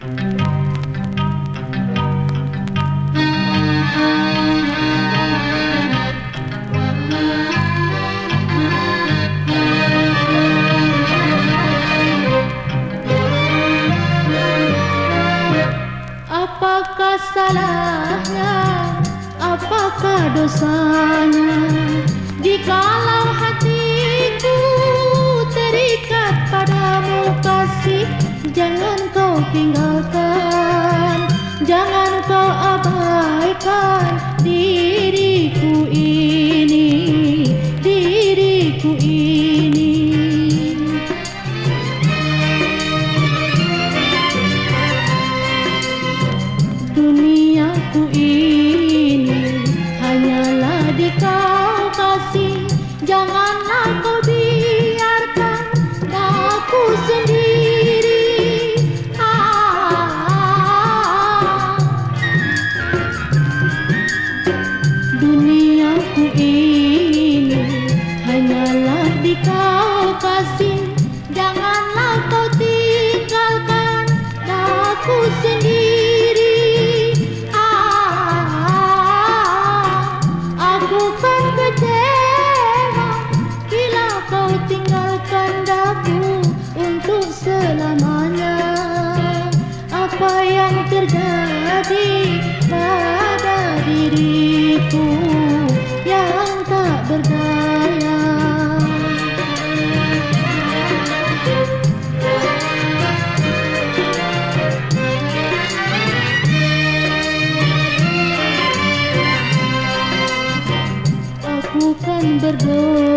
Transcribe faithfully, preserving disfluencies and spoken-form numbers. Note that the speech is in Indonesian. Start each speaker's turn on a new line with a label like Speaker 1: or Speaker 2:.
Speaker 1: Apakah salahnya, apakah dosanya, jikalau hatiku terikat padamu kasih? Jangan kau tinggalkan, jangan kau abaikan diriku ini, diriku ini. Duniaku ini hanyalah di kau kasih, janganlah kau biarkan aku sendiri. Ah, duniaku ini hanyalah di kau kasih, janganlah kau tinggalkan aku sendiri. Selamanya apa yang terjadi pada diriku yang tak berdaya. Aku kan berdoa